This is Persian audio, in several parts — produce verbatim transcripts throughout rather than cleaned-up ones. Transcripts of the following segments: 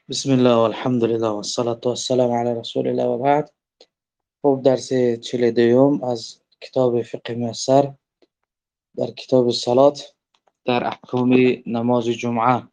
بسم الله والحمد لله والصلاة والسلام على رسول الله و بعد. خب درس چهل و دوم از کتاب فقه میسر در کتاب صلات در احکام نماز جمعه.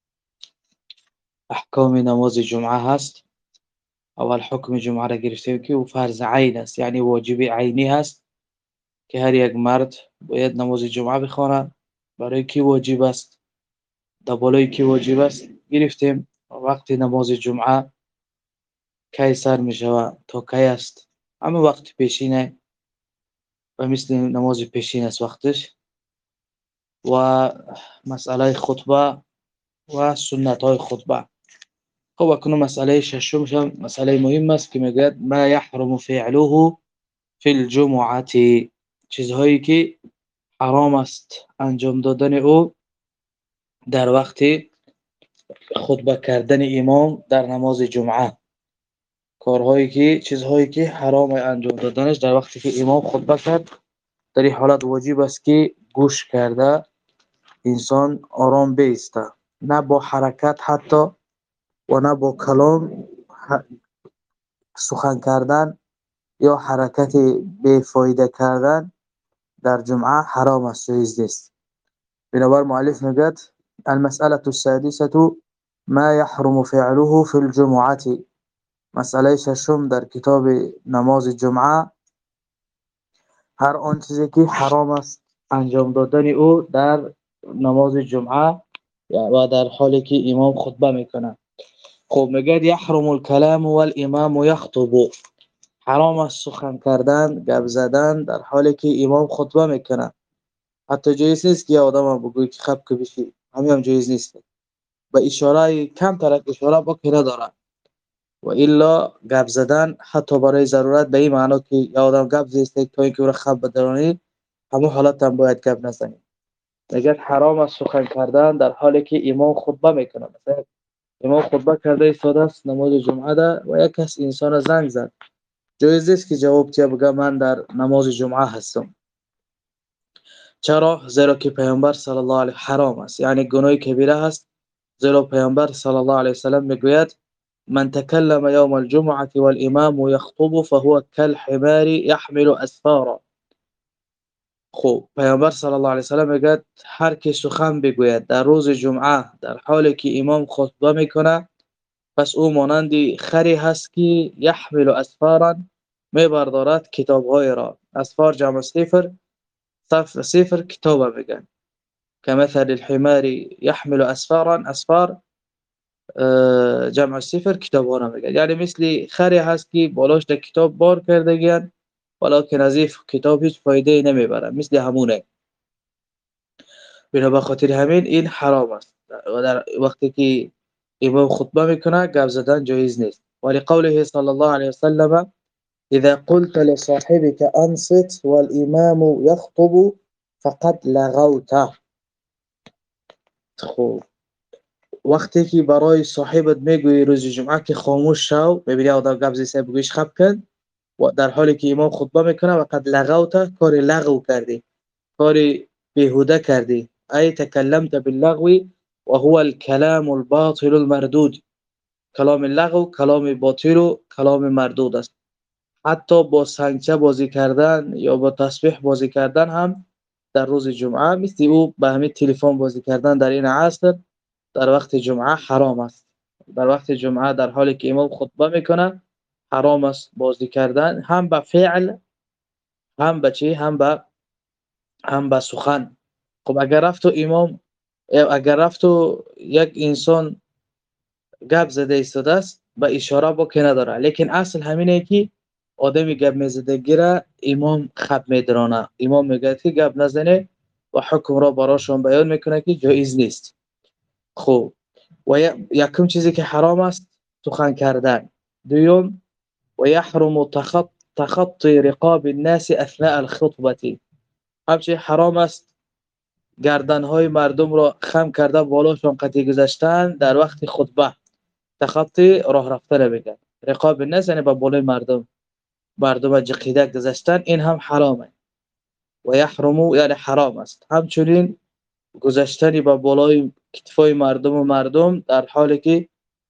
احکام نماز جمعه هست. اول حکم جمعه را گرفتیم که او فرض عین است، یعنی واجب عینی هست که هر یک مرد باید نماز جمعه بخواند. برای کی واجب است؟ در بالای کی واجب است گرفتیم. وقتی نماز جمعه کی سر می شود تا کی است؟ اما وقت پیشینه و مثل نماز پیشین است وقتش، و مسئله خطبه و سنت های خطبه. خب اکنون مسئله ششمش هم مسئله مهم است که میگوید ما یحرم فعله فی الجمعه، چیزهایی که حرام است انجام دادن او در وقت خطبه کردن امام در نماز جمعه. کارهایی که چیزهایی که حرام انجام دادنش در وقتی که امام خطبه کرد، در این حالت واجب است که گوش کرده انسان آرام بیسته، نه با حرکت حتی و نه با کلام سخن کردن یا حرکت بیفایده کردن در جمعه حرام است، جایز نیست. بنابر مؤلف میگوید المسألة السادسة ما يحرم فعله في الجمعة. مسئله ششم در کتاب نماز جمعه هر آن چیزی که حرام است انجام دادن او در نماز جمعه و در حالی که امام خطبه میکنه. خب میگه یحرم الکلام والامام یخطب، حرام است سخن کردن، گپ زدن در حالی که امام خطبه میکنه. حتی جایز نیست که آدم بگوی که خب که بشی، همین هم جایز نیست. به اشاره کم ترک اشاره با که نداره، و الا گپ زدن حتی برای ضرورت به این معنی که یا آدم گپ زیسته تا اینکه او را خب بدرانی، همون حالت هم باید گپ نزنی. میگه حرام است سخن کردن در حالی که امام خطبه میکنه. مثلا امام خطبه کرده ایستاده است نماز جمعه ده و یک کس انسان زنگ زد، جایز است که جواب تیا بگه من در نماز جمعه هستم. چرا؟ زیرا که پیامبر صلی الله علیه حرام است، یعنی گناه کبیره است. زیرا پیامبر صلی الله علیه وسلم میگوید من تکلم یوم الجمعه والامام یخطب فهو كالحمار يحمل اسفارا. خب پیامبر صلی الله علیه وسلم میگه هر کی سخن بگوید در روز جمعه در حالی که امام خطبه میکنه، پس او مانند خری هست که یحمل اسفارا، میبردارد کتاب‌های را. اسفار جمع سفر، صف سفر کتاب میگن. كمثل الحمار يحمل اسفارا، اسفار جمع سفر کتاب ها را میگن، یعنی مثل خری هست که بالاش در کتاب بار کرده گیان ولکن از این کتاب هیچ فایده نمیبره، مثل همونه. بنا بخاطر همین این حرام است و در وقتی که امام خطبه میکنه گپ زدن جایز نیست. ولی قوله صلی الله علیه وسلم اذا قلت لصاحبك انصت والامام يخطب فقد لغوته. خب وقتی که برای صاحبت میگویی روز جمعه که خاموش شو، ببینی آدم گپ زیسته بگویش خب کن، و در حالی که امام خطبه میکنه و قد لغوته، کار لغو کردی، کار بیهوده کردی. ای تکلمت باللغو و هو الكلام الباطل المردود. کلام لغو کلام باطل و کلام مردود است. حتی با سنگچه بازی کردن یا با تسبیح بازی کردن هم در روز جمعه، مثل او به همین تلفن بازی کردن در این عصر در وقت جمعه حرام است. در وقت جمعه در حالی که امام خطبه میکنه حرام است بازی کردن، هم به فعل هم به چی، هم به هم به سخن. خب اگر رفت و امام اگر رفت و یک انسان گپ زده ایستاده است به اشاره با که نداره، لیکن اصل همینه که آدمی گپ میزده گیره امام خط میدرانه، امام میگه که گپ نزنه و حکم را براشون بیان میکنه که جایز نیست. خب و یکم چیزی که حرام است سخن کردن. دوم و یحرم تخط تخطی رقاب الناس اثناء الخطبه. همچنین حرام است گردنهای مردم را خم کرده بالاشون قطعی گذاشتن در وقت خطبه. تخطی راه رفتن میگن، رقاب الناس یعنی با بالای مردم، مردم جقیده گذاشتن، این هم حرامه. و یحرم یعنی حرام است همچنین گذاشتن با بالای کتفای مردم و مردم در حالی که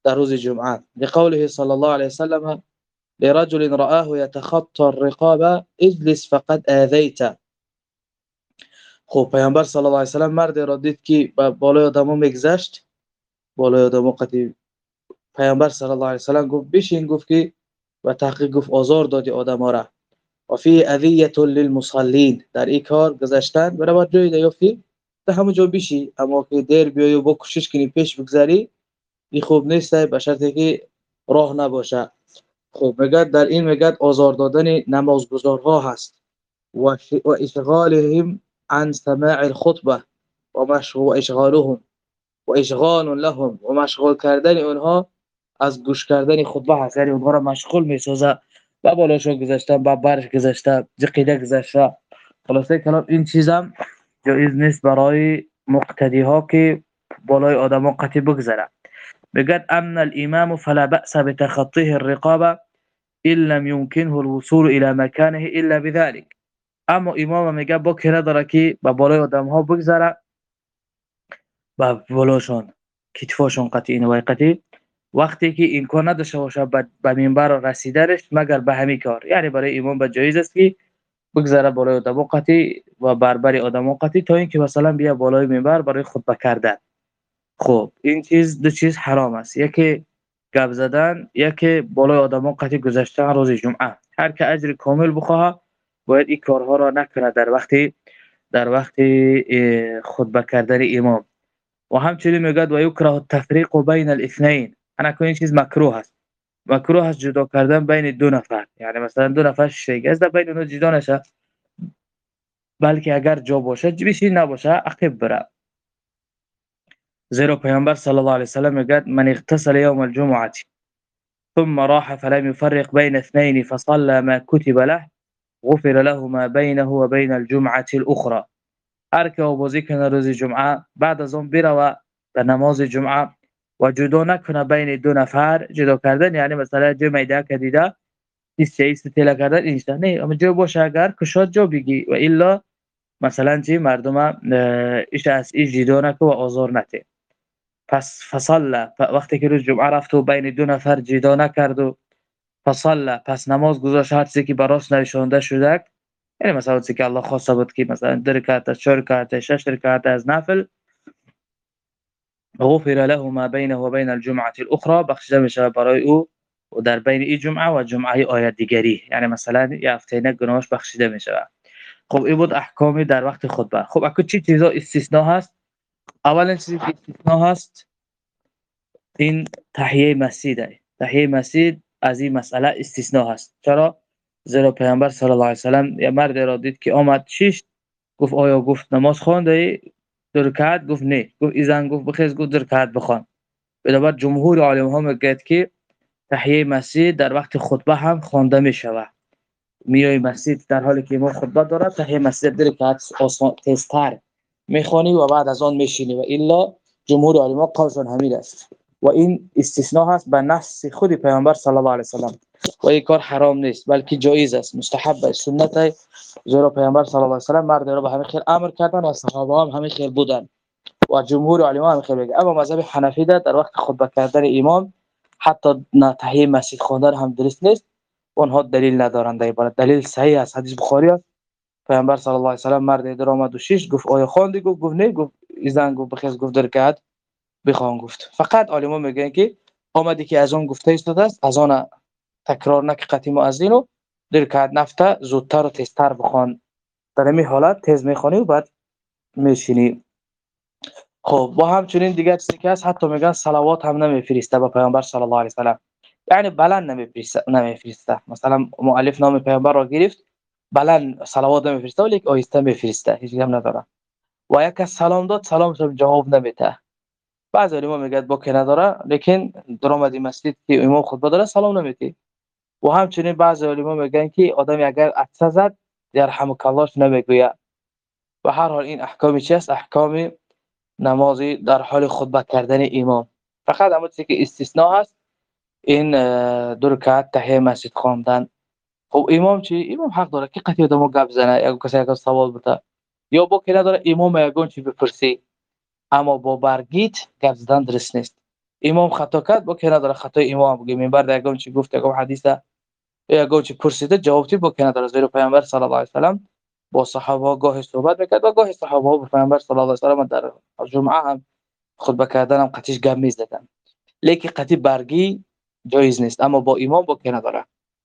در روز جمعه. لقوله صلی الله علیه وسلم لرجل رآه يتخطى الرقاب اجلس فقد آذیت. خب پیامبر صلی الله علیه وسلم مرد را دید که با بالای آدمو میگذشت، بالای آدمو قتی. پیامبر صلی الله علیه وسلم گفت بشین، گفت که و تحقیق گفت آزار دادی آدما را. و فی اذیه للمصلین، در این کار گذشتن برای جای دیافتی در همون جا بشی، اما که دیر بیای و با کوشش کنی پیش بگذری این خوب نیست، به شرطی که راه نباشه. خب میگه در این میگه آزار دادن نمازگزارها هست و و اشغالهم عن سماع الخطبه و مشغول اشغالهم و اشغال لهم و مشغول کردن اونها از گوش کردن خطبه هست، یعنی اونها را مشغول میسازه، با بالاشو گذاشته، با برش گذاشته، جقیده گذاشته. خلاصه کلام این چیزم جایز نیست برای مقتدی ها که بالای آدما قطع بگذره. بجد امن الامام فلا بأس بتخطيه الرقابه ان لم يمكنه الوصول الى مكانه الا بذلك. اما امام میگه با که نداره که با بالای آدم ها بگذره، با بالاشون کتفاشون قطعی اینو قطعی، وقتی که این کار نداشته باشه به منبر رسیدنش مگر به همین کار، یعنی برای امام به جایز است که بگذره بالای آدم قطعی و بربر آدم قطعی تا اینکه مثلا بیا بالای منبر برای خطبه کردن. خب این چیز دو چیز حرام است، یکی گپ زدن، یکی بالای آدم قطعی گذاشتن روز جمعه. هر که اجر کامل بخواه باید این کارها را نکنه در وقتی در وقتی خطبه کردن امام. و همچنین میگه و یکره التفریق بین الاثنين، انا این چیز مکروه است، مکروه است جدا کردن بین دو نفر، یعنی مثلا دو نفر شیگه است بین اونها جدا نشه، بلکه اگر جا باشه بشین، نباشه عقب بره. زیرا پیامبر صلی الله علیه و سلم میگه من اغتسل یوم الجمعه ثم راح فلم يفرق بين اثنين فصلى ما كتب له غفر له ما بينه وبين الجمعه الاخرى. هر که آوازی کنه روز جمعه بعد از اون بره به نماز جمعه و جدا نکنه بین دو نفر، جدا کردن یعنی مثلا جمعه ده که دیده ایست ایست تلا کردن اینجا نه، اما جا باشه اگر کشاد جا بگی و الا مثلا چی مردم ایش از ایش جدا نکن و آزار نده. پس فصله وقتی که روز جمعه رفت و بین دو نفر جدا نکرد و فصله پس نماز گذاشت هر چیزی که براش نشونده شده، یعنی مثلا چیزی که الله خواسته بود که مثلا در رکعت چهار رکعت شش رکعت از نفل، غفر له ما بینه و بین الجمعه الاخرى، بخشیده میشه برای او و در بین این جمعه و جمعه آیه دیگری، یعنی مثلا یه هفته نه گناهش بخشیده میشه. خب این بود احکامی در وقت خطبه. خب اگه چی چیزا استثناء هست؟ اولا چیزی که استثناء هست این تحیه مسجد. تحیه مسجد از این مسئله استثناء هست. چرا؟ زیرا پیامبر صلی الله علیه و سلم یه مرد را دید که آمد شش، گفت آیا گفت نماز خوانده دو رکعت؟ گفت نه. گفت ایزن گفت بخیز گفت دو رکعت بخوان. بنابر جمهور علما ها میگه که تحیه مسجد در وقت خطبه هم خوانده می شود. میای مسجد در حالی که امام خطبه داره تحیه مسجد دو رکعت آسان تیزتر میخوانی و بعد از آن میشینی، و الا جمهور علما قولشون همین است و این استثناء هست به نص خود پیامبر صلی الله علیه و سلم و این کار حرام نیست بلکه جایز است، مستحب است، سنت است. زیرا پیامبر صلی الله علیه و سلم مرد را به همین خیر امر کردن و صحابه هم همین خیر بودن و جمهور علما هم خیر بگه. اما مذهب حنفی در وقت خطبه کردن امام حتی تحیه مسجد خواندن هم درست نیست، اونها دلیل ندارند. در این دلیل صحیح است، حدیث بخاری است. پیامبر صلی الله علیه و سلم مرد در آمد و شش گفت آیا خواندی؟ گفت گفت نه. گفت ایزن گفت بخیز گفت درکات بخوان. گفت فقط علما میگن که آمدی که از اون گفته استاد است از آن تکرار نک قطعی مؤذن و درکات نفته زودتر و تیزتر بخوان، در این حالت تیز میخوانی و بعد میشینی. خب با همچنین دیگه چیزی که هست حتی میگن صلوات هم نمیفرسته با پیامبر صلی الله علیه و سلم، یعنی بلند نمیفرسته نمیفرسته مثلا مؤلف نام پیامبر را گرفت بلند صلوات نمیفرسته ولی آهسته میفرسته، هیچ هم نداره و یک سلام داد سلامش جواب نمیده. بعضی علما میگن با که نداره لیکن در اومدی مسجد که امام خطبه داره سلام نمیده. و همچنین بعضی علما میگن که آدم اگر عطسه زد یرحمک الله نمیگوید. و هر حال این احکامی چی است؟ احکام نمازی در حال خطبه کردن امام. فقط اما چیزی که استثناء هست این دو رکعت تحیه مسجد خواندن. خب امام چی؟ امام حق داره که قطعی آدمو گپ زنه یا کسی یک سوال بده یا با که نداره امام یگون چی بپرسی، اما با برگیت گپ زدن درست نیست. امام خطا کرد با که نداره خطای امام بگه منبر در گام چی گفت گفت حدیثه یا گفت چی پرسیده جوابتی با که نداره زیرا پیامبر صلی الله علیه و سلام با صحابه گاه صحبت میکرد و گاه صحابه با پیامبر صلی الله علیه و سلام در جمعه هم خطبه کردن هم قطیش گم میزدن لیکن قطعی برگی جایز نیست اما با امام با که نداره.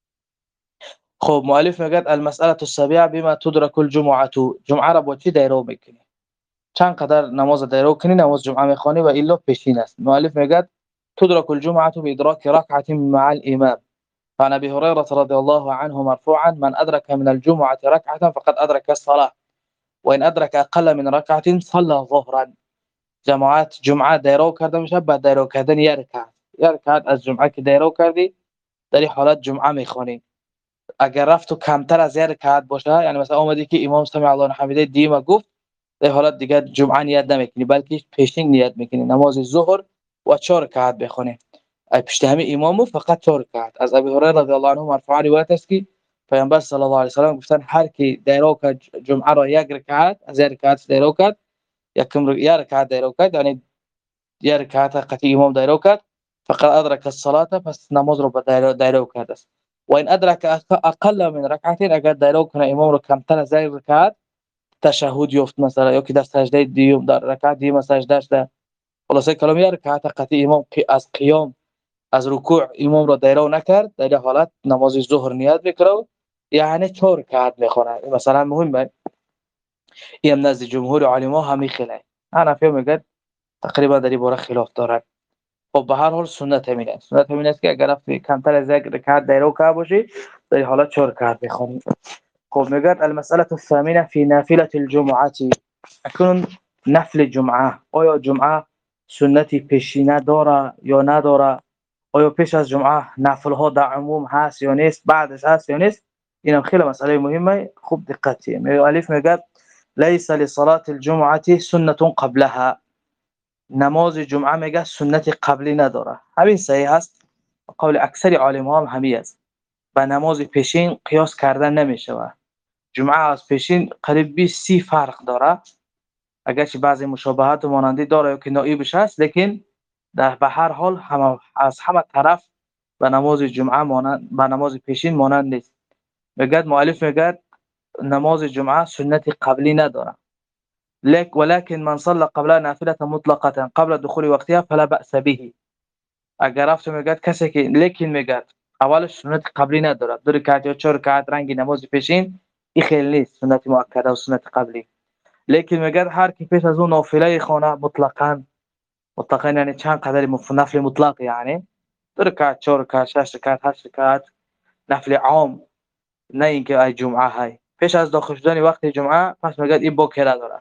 خب مؤلف میگه المساله السابعه بما تدرك الجمعه جمعه را با چی دیرو میکنی چند قدر نماز دیرو کنی نماز جمعه میخوانی و الا پیشین است. مؤلف میگه تدرك الجمعه بادراك ركعه مع الامام فعن ابي هريره رضي الله عنه مرفوعا من ادرك من الجمعه ركعه فقد ادرك الصلاه وان ادرك اقل من ركعه صلى ظهرا. جماعت جمعه دیرو کرده میشه بعد دیرو کردن یک رکعت یک رکعت از جمعه که دیرو کردی در این حالت جمعه میخوانی. اگر رفت و کمتر از یک رکعت باشه یعنی مثلا اومدی که امام سمع الله لمن حمیده دیما گفت در حالت دیگه جمعه نیت نمیکنی بلکه پیشین نیت میکنی نماز ظهر و چهار رکعت بخونی پشت همه امامو فقط چهار رکعت. از ابی هریره رضی الله عنه مرفوعا روایت است که پیامبر صلی الله علیه و سلام گفتن هر کی دیرو کرد جمعه را یک رکعت از یک رکعت دیرو کرد یکم یک رکعت دیرو کرد یعنی یک رکعت قطعی امام دیرو کرد فقط ادرک الصلاه پس نماز رو به دیرو کرد است. و این ادرک اقل من رکعتین اگر دیرو کنه امام رو کمتر از یک رکعت تشهد یافت مثلا یا که در سجده دیوم در رکعت دیوم سجده شده خلاصه کلام یک رکعت قطعی امام از قیام از رکوع امام رو دیرو نکرد در این حالت نماز ظهر نیت میکنه یعنی چهار رکعت میخونه. مثلا مهمه این نزد جمهور علما همین خیلی حنفی میگه تقریبا در این باره خلاف دارد. خب به هر حال سنت همین است سنت همین است که اگر رفت کمتر از یک رکعت دیرو کرده باشی در این حالت چهار رکعت بخونی. خب میگه المساله الثامنه في نافله الجمعه اكون نفل جمعه آیا جمعه سنتی پیشینه داره یا نداره آیا پیش از جمعه نفل ها در عموم هست یا نیست بعدش هست یا نیست اینم خیلی مسئله مهمه خوب دقتی. مؤلف میگه ليس لصلاه الجمعه سنه قبلها نماز جمعه میگه سنت قبلی نداره همین صحیح است قول اکثر علما هم همین است با نماز پیشین قیاس کردن نمیشه و جمعه از پیشین قریب بیست سی فرق داره اگرچه بعضی مشابهت و مانندی داره که نائبش هست لیکن در به هر حال هم از همه طرف به نماز جمعه مانند به نماز پیشین مانند نیست. میگه مؤلف میگه نماز جمعه سنت قبلی نداره لك ولكن من صلى قبلها نافله مطلقه قبل دخول وقتها فلا باس به. اگر رفت میگه کسی که لیکن میگه اولش سنت قبلی نداره دو رکعت یا چهار رکعت رنگ نماز پیشین این خیلی نیست سنت مؤکده و سنت قبلی لیکن میگه هر کی پیش از اون نافله خونه مطلقاً مطلقاً یعنی چند قدر نفل مطلق یعنی دو رکعت چهار رکعت شش رکعت هشت رکعت نفل عام نه اینکه ای جمعه های پیش از داخل شدن وقت جمعه پس میگه این با کرا داره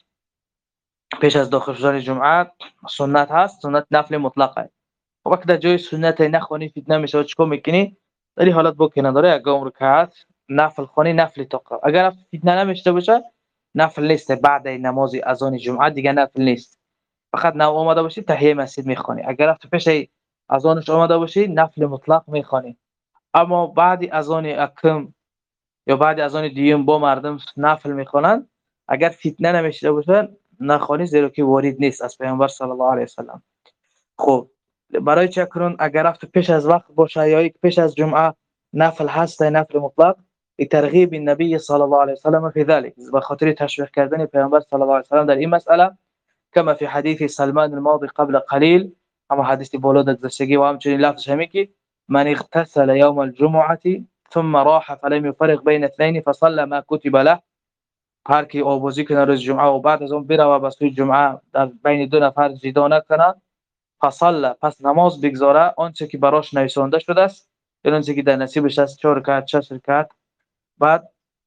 پیش از داخل شدن جمعه سنت هست سنت نفل مطلقه وقت در جای سنت نخونی فتنه میشه چیکار میکنی در این حالت با که نداره یک رکعت نفل خونی نفل توقع اگر فتنه نمیشته باشه نفل نیست بعد نماز اذان جمعه دیگه نفل نیست فقط نو اومده باشی تحیه مسجد میخونی اگر رفت پیش اذانش اومده باشی نفل مطلق میخونی اما بعد اذان اکم یا بعد اذان دیوم با مردم نفل میخونن اگر فتنه نمیشته باشه نخونی زیرا که وارد نیست از پیامبر صلی الله علیه و سلام. خب برای چکرون اگر رفت پیش از وقت باشه یا یک پیش از جمعه نفل هست نفل مطلق ترغیب النبی صلی الله علیه و سلم فی ذلك به خاطر تشویق کردن پیامبر صلی الله علیه و سلم در این مسئله كما في حديث سلمان الماضي قبل قليل اما حدیث بولود گذشتگی و همچنین لفظ همین که من اغتسل يوم الجمعه ثم راح فلم يفرق بين اثنين فصلى ما كتب له هر کی آبازی کنه روز جمعه و بعد از اون بره و به سوی جمعه در بین دو نفر جدا نکنه فصلى پس نماز بگذاره آنچه که براش نوشته شده است یا آنچه که در نصیبش است چهار رکعت شش رکعت بعد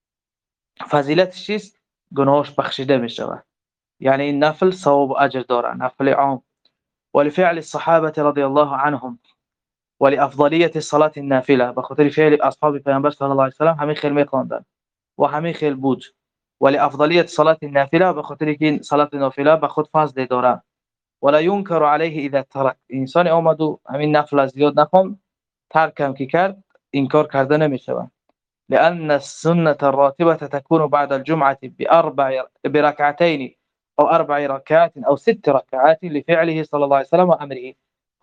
فضیلتش چیست گناهش بخشیده میشه يعني النفل ثواب اجر داره نفل عام ولفعل الصحابه رضي الله عنهم ولافضليه الصلاه النافله بخاطر فعل اصحاب پیامبر صلی الله علیه و سلم همین خیل میخواندن و همین خیل بود ولافضليه صلاه النافله بخاطر که صلات نافله به خود فضل داره ولا ينكر عليه اذا ترك انسان اومدو همین نفل از زیاد نخوام ترکم که کرد انکار کرده نمیشه لان السنه الراتبه تكون بعد الجمعه باربع بركعتين أو أربع ركعات أو ست ركعات لفعله صلى الله عليه وسلم وأمره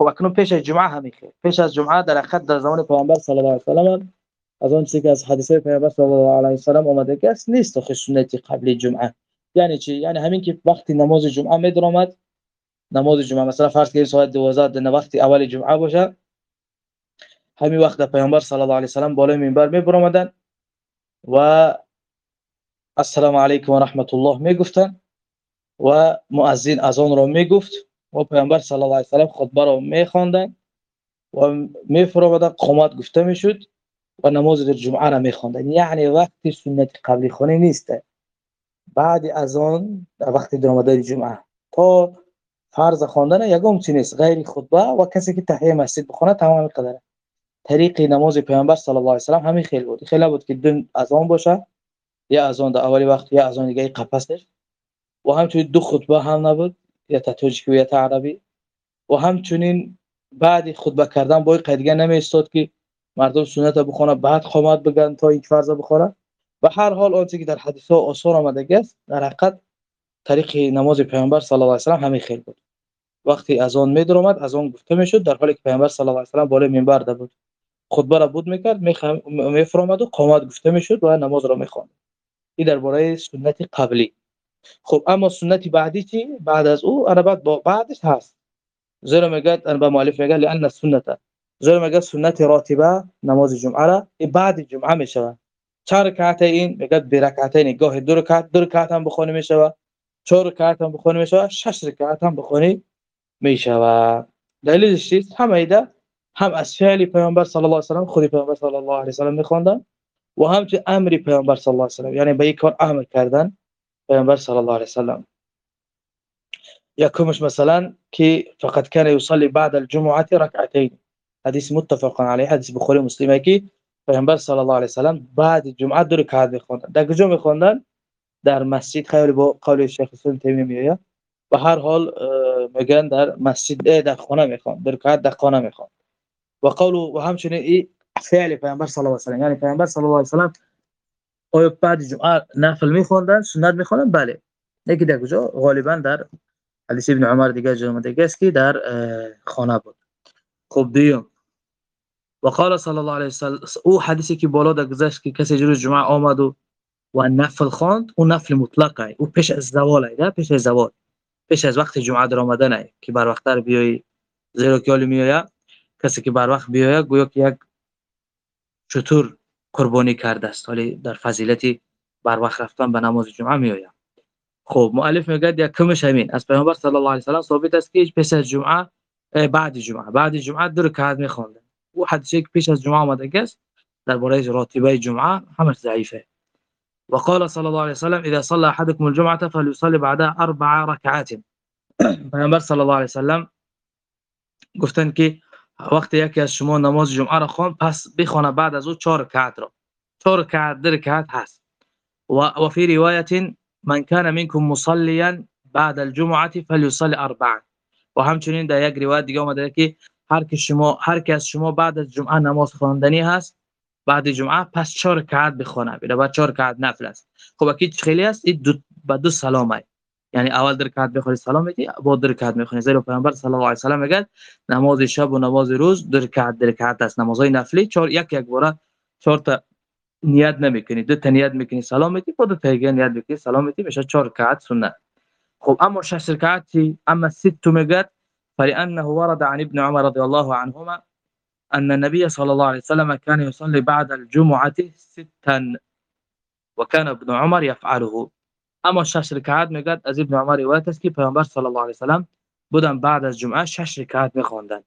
خب اکنون پیش از جمعه همین خیر. پیش از جمعه در حقیقت در زمان پیامبر صلی الله علیه و سلام از اون چیزی که از حدیث پیامبر صلی الله علیه و سلام اومده که است نیست خود سنت قبل جمعه. یعنی چی؟ یعنی همین که وقتی نماز جمعه میدرآمد، نماز جمعه مثلا فرض کنید ساعت دوازده در وقت اول جمعه باشه، همین وقت پیامبر صلی الله علیه و سلام بالای منبر میبرآمدن و السلام علیکم و رحمت الله میگفتن و مؤذن اذان را میگفت و پیامبر صلی الله علیه و سلام خطبه را میخواندن و میفرمودن، قامت گفته میشد و نماز در جمعه را میخواندن. یعنی وقتی سنت قبلی خونی نیست، بعد اذان در وقت درآمدن جمعه تا فرض خواندن یگام چیز نیست غیر خطبه و کسی که تحیه مسجد بخونه تمام قدره. طریق نماز پیامبر صلی الله علیه و سلام همین خیلی بود. خیلی بود که دو اذان باشه، یا اذان در اولی وقت یا اذان دیگه قفسش، و همچنین دو خطبه هم نبود، یا تاجیکی و یا عربی، و همچنین بعد خطبه کردن با قیدیگه نمی استاد که مردم سنت بخونه بعد قامت بگن تا یک فرض بخوره. و هر حال آنچه که در حدیث ها آثار آمده است در حقیقت طریق نماز پیامبر صلی الله علیه و سلام همین خیلی بود. وقتی اذان می درآمد اذان گفته میشد در حالی که پیامبر صلی الله علیه و سلام بالای منبر ده بود، خطبه را بود میکرد، میفرماد و قامت گفته میشد و نماز را میخواند. این درباره سنت قبلی. خب اما سنت بعدی چی؟ بعد از او انا بعد با بعدش هست. زیرا میگه انا با مؤلف میگه لان السنت، زیرا میگه سنت راتبه نماز جمعه را بعد جمعه میشود. چهار رکعت این میگه به رکعتین، گاه دو رکعت دو رکعت هم بخونه میشود، چهار رکعت هم بخونه میشود، شش رکعت هم بخونه میشود. دلیلش چیست؟ هم ایده هم از فعل پیامبر صلی الله علیه و سلام، خود پیامبر صلی الله علیه و سلام میخواندن و هم چه امر پیامبر صلی الله علیه و سلام، یعنی به یک کار امر کردن پیامبر صلی الله علیه و سلام. یکمش مثلا که فقط كان يصلي بعد الجمعه ركعتين، حدیث متفق علیه، حدیث بخاری مسلمه که پیامبر صلی الله علیه و سلام بعد جمعه دو رکعت میخوندن. در کجا میخوندن؟ در مسجد. خیلی با قول شیخ الاسلام تیمیه میاد و هر حال میگن در مسجد در خانه میخوان، در رکعت در خانه میخوان. و قول و همچنین این فعل پیامبر صلی الله علیه و سلام، یعنی پیامبر صلی الله علیه و سلام آیا بعد جمعه نفل میخوندن، سنت میخوندن؟ بله. یکی در کجا؟ غالبا در حدیث ابن عمر دیگه جمعه دیگه است که در خانه بود. خب دیگه و قال صلی الله علیه و سلام، او حدیثی که بالا در گذشت که کسی روز جمعه آمد و و نفل خواند، اون نفل مطلقه، او پیش از زوال ایده، پیش از زوال، پیش از وقت جمعه در آمدن ای که بر وقت بیای، زیرا که حال میآید کسی که بر وقت بیاید گویا که یک چطور قربانی کرده است، ولی در فضیلتی بر وقت رفتن به نماز جمعه میآید. خب مؤلف میگه یکمش همین از پیامبر صلی الله علیه و سلام ثابت است که پیش از جمعه بعد جمعه بعد جمعه دو رکعت میخوانده. او حدیثی که پیش از جمعه آمده است درباره راتبه جمعه همش ضعیفه. وقال صلى الله عليه وسلم اذا صلى احدكم الجمعه فليصلي بعدها اربع ركعات. پیامبر صلی الله علیه و سلم گفتن که وقتی یکی از شما نماز جمعه را خوان پس بخونه بعد از او چهار رکعت را، چهار رکعت در رکعت هست. و و فی روایت من كان منكم مصليا بعد الجمعه فليصلي اربعا. و همچنین در یک روایت دیگه اومده که هر کی شما هر کی از شما بعد از جمعه نماز خواندنی هست بعد جمعه پس چهار رکعت بخونه، بعد چهار رکعت نفل است. خب اكيد خیلی است این دو با دو سلامه، یعنی اول در رکعت بخونی سلام میدی بعد در رکعت میخونی. زیرا پیامبر صلی الله علیه و سلم میگه نماز شب و نماز روز در رکعت در رکعت است. نمازهای نفلی چهار یک یک بار چهار تا نیت نمیکنی، دو تا نیت میکنی سلام میدی، بعد تا یک نیت میکنی سلام میدی، میشه چهار رکعت سنت. خب اما شش رکعت اما ست میگه فلانه ورد عن ابن عمر رضی الله عنهما أن النبي صلى الله عليه وسلم كان يصلي بعد الجمعة ستا وكان ابن عمر يفعله. اما شش رکعت میگه از ابن عمر روایت است که پیامبر صلی الله علیه و سلم بودن بعد از جمعه شش رکعت میخواندن.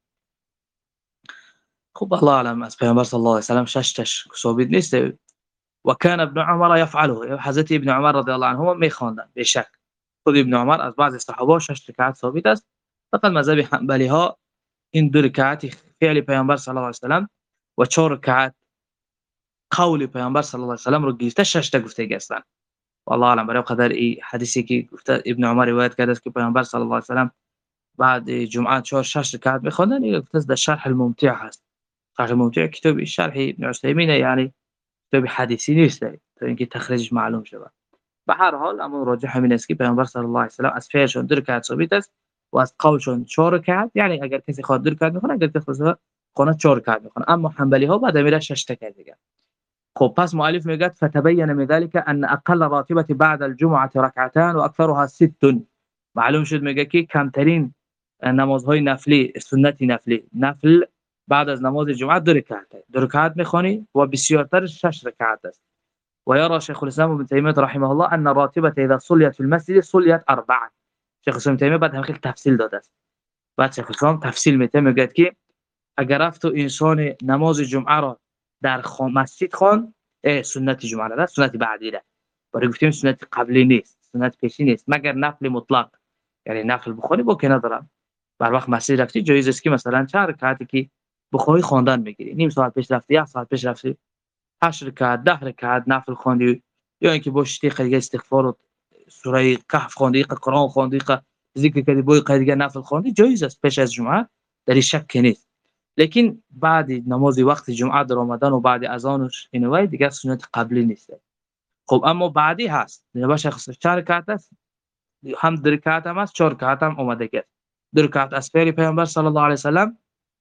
خب الله اعلم از پیامبر صلی الله علیه و سلم شش تاش ثابت نیست. و كان ابن عمر يفعله، حضرت ابن عمر رضی الله عنهما میخواندن. به شک خود ابن عمر از بعض صحابه شش رکعت ثابت است. فقط مذهب حنبلی ها این دو رکعت فعل پیامبر صلی الله علیه و سلم و چهار رکعت قول پیامبر صلی الله علیه و سلم رو گرفته شش تا گفته گستن. والله اعلم. برای قدر این حدیثی که گفته ابن عمر روایت کرده است که پیامبر صلی الله علیه و سلم بعد جمعه چهار شش رکعت میخوندن، این گفته در شرح الممتع هست. شرح الممتع کتاب شرح ابن عثیمین، یعنی کتاب حدیثی نیست تا اینکه تخریجش معلوم شود. به هر حال اما راجح همین است که پیامبر صلی الله علیه و سلم از فعلشون در رکعت ثابت است و از قولشون چهار رکعت، یعنی اگر کسی خواهد دو رکعت میخونه، اگر کسی خواهد چهار رکعت میخونه. اما حنبلی ها بعد میره شش رکعت دیگه. خب پس مؤلف میگه فتبین من ذلك ان اقل راتبه بعد الجمعه ركعتان واكثرها ست. معلوم شد میگه که کمترین نمازهای نفلی، سنتی نفلی، نفل بعد از نماز جمعه دو رکعت، دو رکعت میخونی و بسیارتر شش رکعت است. و یرى شیخ الاسلام ابن تیمیه رحمه الله ان راتبه اذا صليت في المسجد صليت اربعه. شیخ الاسلام تیمیه بعد هم خیلی تفصیل داده است. بعد شیخ الاسلام تفصیل میده، میگه که اگر رفت انسان نماز جمعه را در مسجد خوان، سنت جمعه را، سنت بعدی را، برای گفتیم سنت قبلی نیست، سنت پیشی نیست، مگر نفل مطلق، یعنی نفل بخونی با که ندارم. بر وقت مسجد رفتی جایز است که مثلا چهار رکعتی که بخوای خواندن میگیری، نیم ساعت پیش رفتی، یک ساعت پیش رفتی، هشت رکعت، ده رکعت نفل خواندی، یا اینکه باشی خیلی استغفار و سوره کهف خواندی، قرآن خواندی، ذکر کردی، بوی قیدی نفل خواندی، جایز است پیش از جمعه، در شک نیست. لیکن بعد نماز وقت جمعه در آمدن و بعد اذانش اینوای دیگه سنت قبلی نیست. خب اما بعدی هست، نباشه شخص چهار رکعت است، هم دو رکعت هم است، چهار رکعت هم اومده که دو رکعت از فعل پیامبر صلی الله علیه و سلم،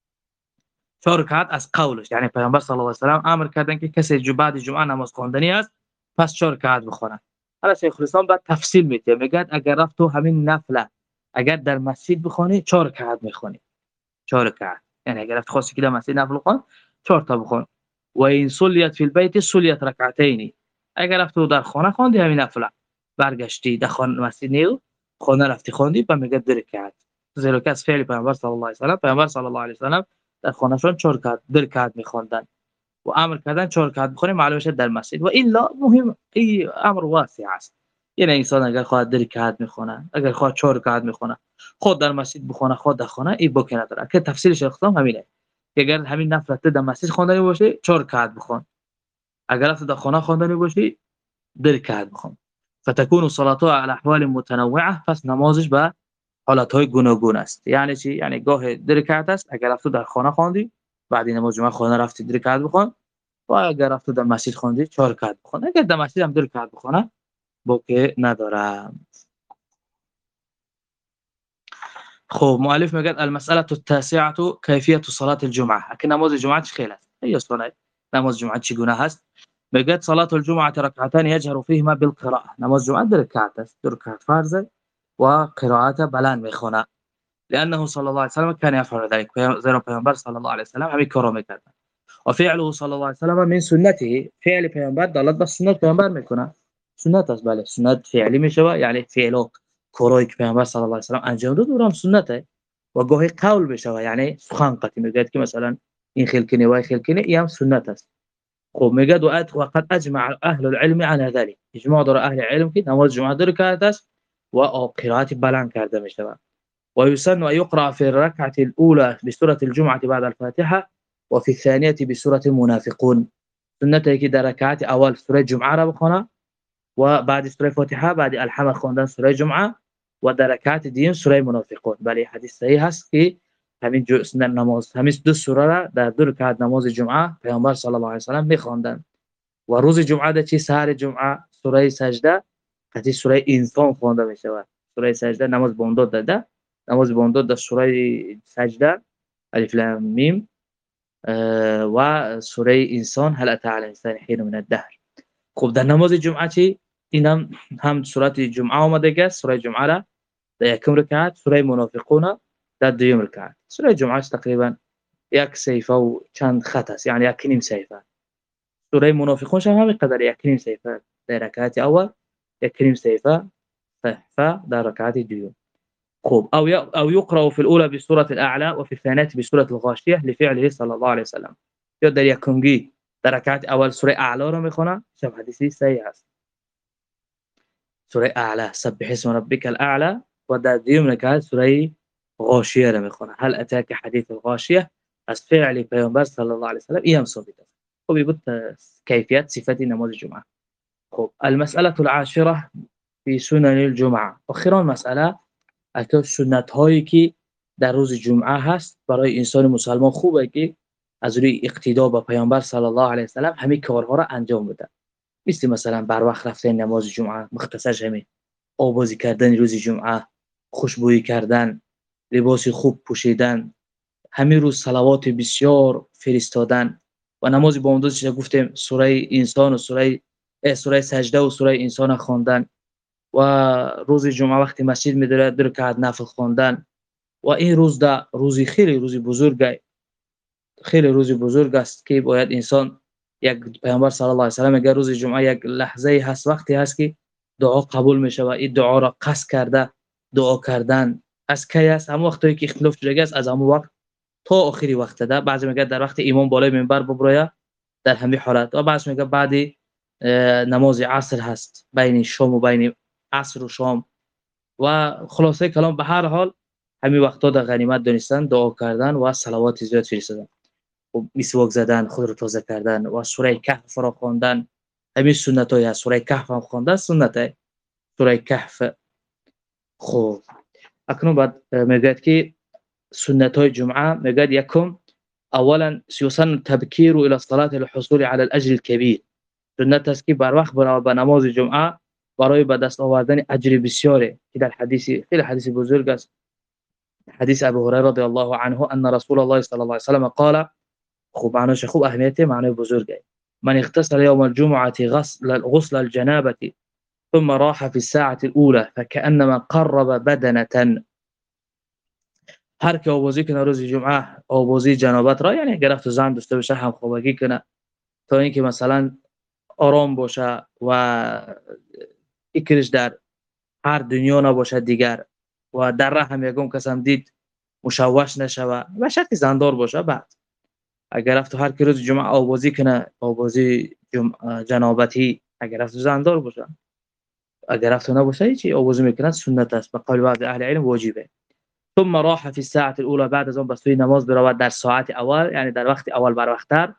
چهار رکعت از قولش، یعنی پیامبر صلی الله علیه و سلم امر کردن که کسی بعد جمعه نماز خواندنی است پس چهار رکعت بخونه. حالا شیخ الاسلام بعد تفصیل میده، میگه اگر رفت تو همین نفله اگر در مسجد بخونی چهار رکعت میخونی، چهار رکعت، یعنی اگر رفت خواستی که در مسجد نفل بخون چهار تا بخون. و این صلیت فی البیت صلیت رکعتین، اگر رفت در خانه خواندی همین نفله، برگشتی در خانه مسجد نیو خانه رفتی خواندی، با میگه دو رکعت، زیرا که از فعل پیامبر صلی الله علیه و سلم، پیامبر صلی الله علیه و سلم در خانهشون چهار رکعت دو رکعت میخواندن و امر کردن چهار رکعت بخونی معلومه در مسجد. و الا مهم ای امر واسع است، یعنی انسان اگر خواهد دو رکعت میخونه، اگر خواهد چهار رکعت میخونه، خود در مسجد بخونه، خود در خانه، این بک نداره. که تفسیر شیخ الاسلام همینه، اگر همین نفل در مسجد خواندنی باشه چهار رکعت بخون، اگر رفت در خانه خواندنی باشه دو رکعت بخون. فتكون صلاته على احوال متنوعه، پس نمازش به حالت‌های گوناگون است. یعنی چی؟ یعنی گاه دو رکعت است اگر رفت در خانه خواندی، بعد نماز جمعه خانه رفتی دو رکعت بخون، و اگر رفت در مسجد خواندی چهار رکعت بخون. اگر در مسجد هم دو رکعت بخونه بوکه نداره. خب مؤلف میگه المساله التاسعه کیفیت صلاه الجمعه، اگه نماز جمعه چه خیلی است، ای اصلا نماز جمعه چگونه است؟ میگه صلاه الجمعه ركعتان يجهر فيهما بالقراءه، نماز جمعه دو رکعت است، دو رکعت فرض و قرائت بلند میخونه، لانه صلی الله علیه و سلم كان يفعل ذلك، زیرا پیامبر صلی الله علیه و سلم همین کارو میکرد. و فعله صلی الله علیه و سلم من سنته، فعل پیامبر دلالت بر سنت پیامبر میکنه، سنت است، بله سنت فعلی میشه، یعنی فعل کارایی که پیامبر صلی الله علیه و سلم انجام داد اونم سنته. و گاهی قول بشه، یعنی سخن قطعی میگه که مثلا این خلکنی و این خلکنی، این هم سنت است. خب میگه دعات و قد اجمع اهل العلم على ذلك، اجماع داره اهل علم که نماز جمعه دو رکعت است و قرائت بلند کرده میشه. و یسن و یقرأ في الركعه الاولى بسوره الجمعه بعد الفاتحه وفي الثانيه بسوره المنافقون، سنته که در رکعت اول سوره جمعه را بخونه و بعد سوره فاتحه، بعد الحمد خواندن سوره جمعه و در رکعت دیگه سوره منافقون. بله حدیث صحیح هست که همین جو نماز همین دو سوره را در دو رکعت نماز جمعه پیامبر صلی الله علیه و سلم میخواندن. و روز جمعه در چی سحر جمعه سوره سجده قطعی سوره انسان خوانده میشه، سوره سجده نماز بوندود داده، نماز بوندود در سوره سجده الف لام میم و سوره انسان هل اتى على الانسان حين من الدهر. خب در نماز جمعه چی اینم هم سورت جمعه اومده است، سوره جمعه را در یکم رکعت، سوره منافقون در دویم رکعت. سوره جمعه تقریبا یک صفحه و چند خط است، یعنی یک نیم صفحه. سوره منافقون هم همین قدر، یک نیم صفحه در رکعت اول، یک نیم صفحه صفحه در رکعت دوم. خب او او يقرأ في الاولى بسوره الاعلى وفي الثانيه بسوره الغاشيه لفعله صلى الله عليه وسلم. یا در یکمگی در رکعت اول سوره اعلی رو میخونه، شب حدیثی صحیح است، سوره اعلی سبح اسم ربك الاعلى، و در دوم رکعت سوره غاشیه رو میخونه، هل اتاك حدیث الغاشیه، از فعل پیامبر صلی الله علیه و سلم این هم ثابت است. خب بود کیفیت صفت نماز جمعه. خب المساله العاشره في سنن الجمعه، اخیرا مساله اکه سنت هایی که در روز جمعه هست برای انسان مسلمان خوبه که از روی اقتدا با پیامبر صلی الله علیه و سلم همین کارها را انجام بده، مثل مثلا بر وقت رفتن نماز جمعه، مختصرش همین آوازی کردن روز جمعه، خوشبویی کردن، لباس خوب پوشیدن، همین روز صلوات بسیار فرستادن و نماز بامدادش که گفتیم سوره انسان و سوره سوره سجده و سوره انسان خواندن و روز جمعه وقتی مسجد می‌داره دو رکعت نفل خواندن و این روز ده روزی خیلی روزی بزرگه، خیلی روزی بزرگ است که باید انسان یک پیامبر صلی الله علیه و سلم میگه روز جمعه یک لحظه هست، وقتی هست که دعا قبول میشه و این دعا را قصد کرده دعا کردن از کی است؟ هم وقتی که اختلاف شده است از همون وقت تا آخری وقت ده. بعضی میگه در وقت امام بالای منبر ببراید در همین حالت و بعضی میگه بعد نماز عصر هست، بین شام و بین عصر و شام و خلاصه کلام به هر حال همین وقتا در غنیمت دونستن دعا کردن و صلوات زیاد فرستادن و مسواک زدن، خود رو تازه کردن و سوره کهف را خواندن. همین سنتای است، سوره کهف هم خواندن سنته سوره کهف. خب اکنون بعد میگه که سنتای جمعه میگه یکم اولا سیوسن تبکیر الى الصلاه للحصول على الاجر الكبير. سنت است که بر وقت برای به نماز جمعه برای به دست آوردن اجر بسیاره که در حدیث خیلی حدیث بزرگ است، حدیث ابو هریره رضی الله عنه ان رسول الله صلی الله علیه و سلم قال. خوب معناش خوب اهمیته معنای بزرگه. من اغتسل يوم الجمعه غسل غسل الجنابه ثم راح في الساعه الاولى فكانما قرب بدنه. هر کی آوازی کنه روز جمعه آوازی جنابت را، یعنی اگر رفت زن داشته باشه هم خوابگی کنه تا اینکه مثلا آرام باشه و فکرش در هر دنیا نباشه دیگر و در راه هم یگم کسم دید مشوش نشوه و شرط زندار باشه. بعد اگر رفت هر کی روز جمعه آوازی کنه آوازی جنابتی اگر رفت زندار باشه، اگر رفت نباشه چی آوازی میکنه سنت است به قول بعض اهل علم واجبه. ثم راح في الساعه الاولى بعد از اون به سوی نماز برود در ساعت اول، یعنی در وقت اول بر وقتتر.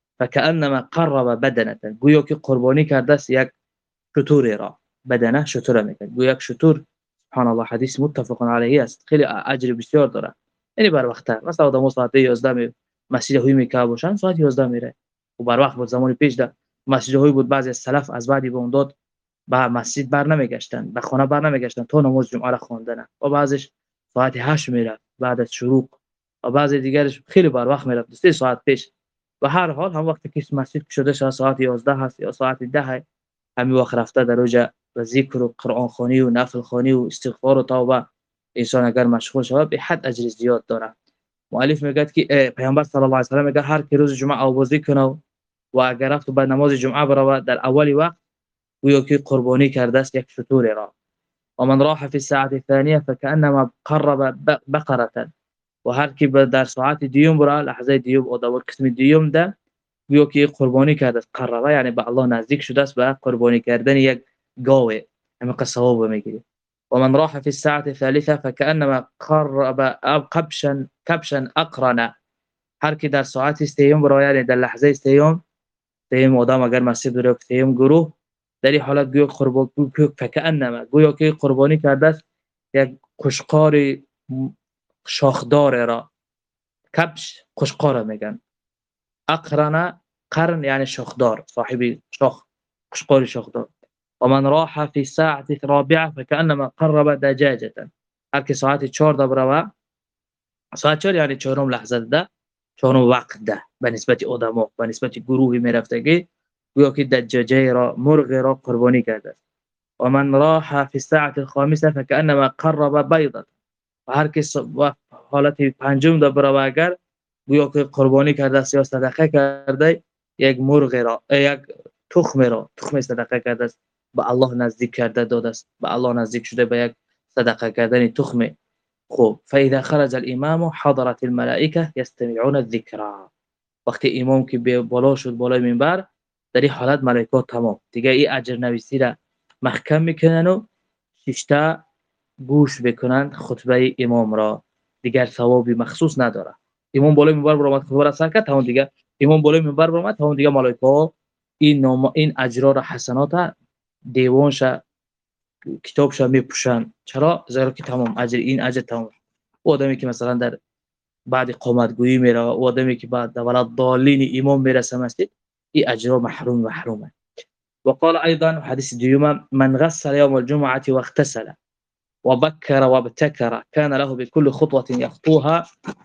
فكانما قرب بدنه گویا که قربانی کرده است یک شتوری را. بدنه شتور میگه گویا یک شتور. سبحان الله حدیث متفق علیه است، خیلی اجر بسیار داره. یعنی بر وقتتر مثلا آدم ساعت یازده مسجد هوی میکا باشن ساعت یازده میره و بر وقت بود. زمان پیش ده مسجد هوی بود بعضی از سلف از بعدی به اون داد به مسجد بر نمیگشتن، به خانه بر نمیگشتن تا نماز جمعه را خواندن و بعضیش ساعت هشت میره بعد از شروق و بعضی دیگرش خیلی بر وقت میره سه ساعت پیش. و هر حال هم وقتی که مسجد شده شده ساعت یازده هست یا ساعت ده همین وقت رفته در اوج و ذکر و قرآن خوانی و نفل خوانی و استغفار و توبه انسان اگر مشغول شود به حد اجر زیاد داره. مؤلف میگه که پیامبر صلی الله علیه و سلم میگه هر کی روز جمعه آوازی کنه و اگر رفت بعد نماز جمعه برود در اولی وقت گویا که قربانی کرده است یک شتور را. و من راح في الساعه الثانيه فكانما قرب بقره. و هر کی در ساعت دیوم برای لحظه دیوم و دور قسم دیوم ده گویا که قربانی کرده است. قربه یعنی به الله نزدیک شده است به قربانی کردن یک گاوه، همین ثواب میگیره. و من راح في الساعه الثالثه فكانما قرب قبشا كبشا اقرن. هر کی در ساعت سیوم برای یعنی در لحظه سیوم سیوم آدم اگر مسجد بره سیوم گروه در این حالت گویا قربانی فكانما گویا که قربانی کرده است یک قشقار شاخدار را. کبش قشقار میگن، اقرن قرن یعنی شاخدار صاحبی شاخ قشقار شاخدار. و من راح في الساعه الرابعه فكانما قرب دجاجه. هر کی ساعت چهار ده برا ساعت چهار یعنی چهارم لحظه ده چهارم وقت ده به نسبت آدما به نسبت گروهی میرفتگی گویا که دجاجه را مرغ را قربانی کرده. و من راح في الساعه الخامسه فكانما قرب بيضه. و هر کی حالت پنجم ده برا اگر گویا که قربانی کرده است یا صدقه کرده یک مرغ را یک تخم را تخم صدقه کرده است به الله نزدیک کرده داده است به الله نزدیک شده به یک صدقه کردن تخم. خب فاذا خرج الامام حضرت الملائکه یستمعون الذکر. وقتی امام که بالا شد بالای منبر در این حالت ملائکه تمام دیگه این اجر نویسی را محکم میکنن و ششتا گوش بکنند خطبه امام را، دیگر ثوابی مخصوص نداره. امام بالای منبر برآمد خطبه را سر کرد تمام دیگه امام بالای منبر برآمد تمام دیگه ملائکه این نام این اجرا را حسنات دیوانش کتابش میپوشن. چرا؟ زیرا که تمام اجر این اجر تمام. او آدمی که مثلا در بعد قامت گویی میره او آدمی که بعد ولات ضالین امام میرسه مسجد این اجرا محروم محرومه. وقال ايضا حديث ديوما من غسل يوم الجمعه واغتسل وبكر وابتكر كان له بكل خطوة يخطوها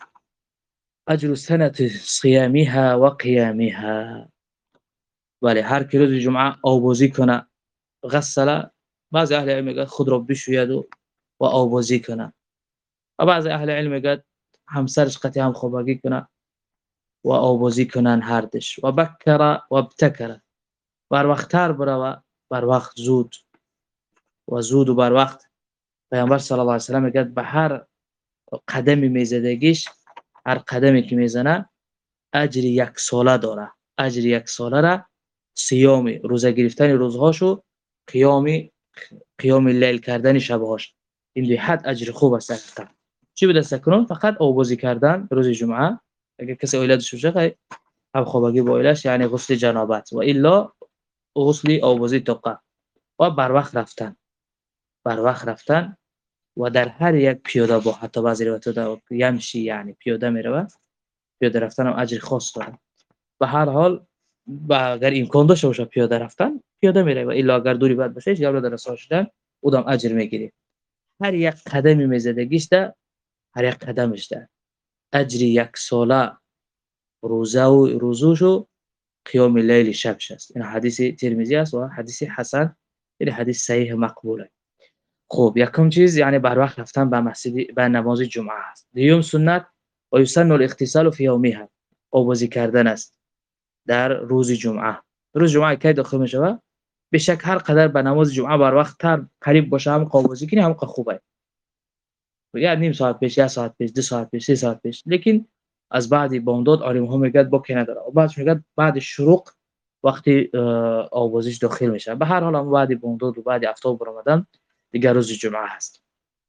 أجر سنة صيامها وقيامها. بله هر کی روز جمعه آوازی کنه غسله، بعضی اهل علم میگه خود را بشوید و و آوازی کنه، و بعضی اهل علم میگه همسرش قطعی هم خوابگی کنه و آوازی کنن هر دش. و بکر و ابتکر، بر وقتتر بره، بر وقت زود و زود و بر وقت. پیامبر صلی الله علیه و سلم میگه به هر قدمی میزدگیش، هر قدمی که میزنه اجر یک ساله داره، اجر یک ساله را صیام روزه گرفتن روزهاشو، قیام قیام لیل کردن شبهاش، این دوی حد اجر خوب است. چی بده سکنون؟ فقط آوازی کردن روز جمعه. اگه کسی اولادش بشه هم خوابگی با اولادش، یعنی غسل جنابت، و الا غسل آوازی توقع. و بر وقت رفتن، بر وقت رفتن و در هر یک پیاده با، حتی بعضی روایت‌ها یمشی یعنی پیاده میره، پیاده رفتن هم اجر خاص داره. به هر حال و اگر امکان داشته باشه پیاده رفتن، پیاده میره، و الا اگر دوری بعد باشه یا در راه شدن اودم اجر میگیری. هر یک قدمی میزدگیش ده، هر یک قدمش ده اجر یک ساله روزه و روزوشو قیام لیل شبش است. این حدیث ترمذی است و حدیث حسن، این حدیث صحیح مقبوله. خب یکم چیز یعنی بر وقت رفتن به مسجد به نماز جمعه است. دیوم سنت و یسن الاغتسال فی یومها، آوازی کردن است در روز جمعه. روز جمعه کی داخل میشه؟ به شک هر قدر به نماز جمعه بر وقت تر قریب باشه هم آوازی کنی هم خوبه. یعنی نیم ساعت پیش، یک ساعت پیش، دو ساعت پیش، سه ساعت پیش، لیکن از بعد بامداد عالم ها میگه با که نداره، و بعد میگه بعد شروق وقتی آوازش داخل میشه. به هر حال هم بعد بامداد و بعد افتاب رمضان دیگه روز جمعه هست.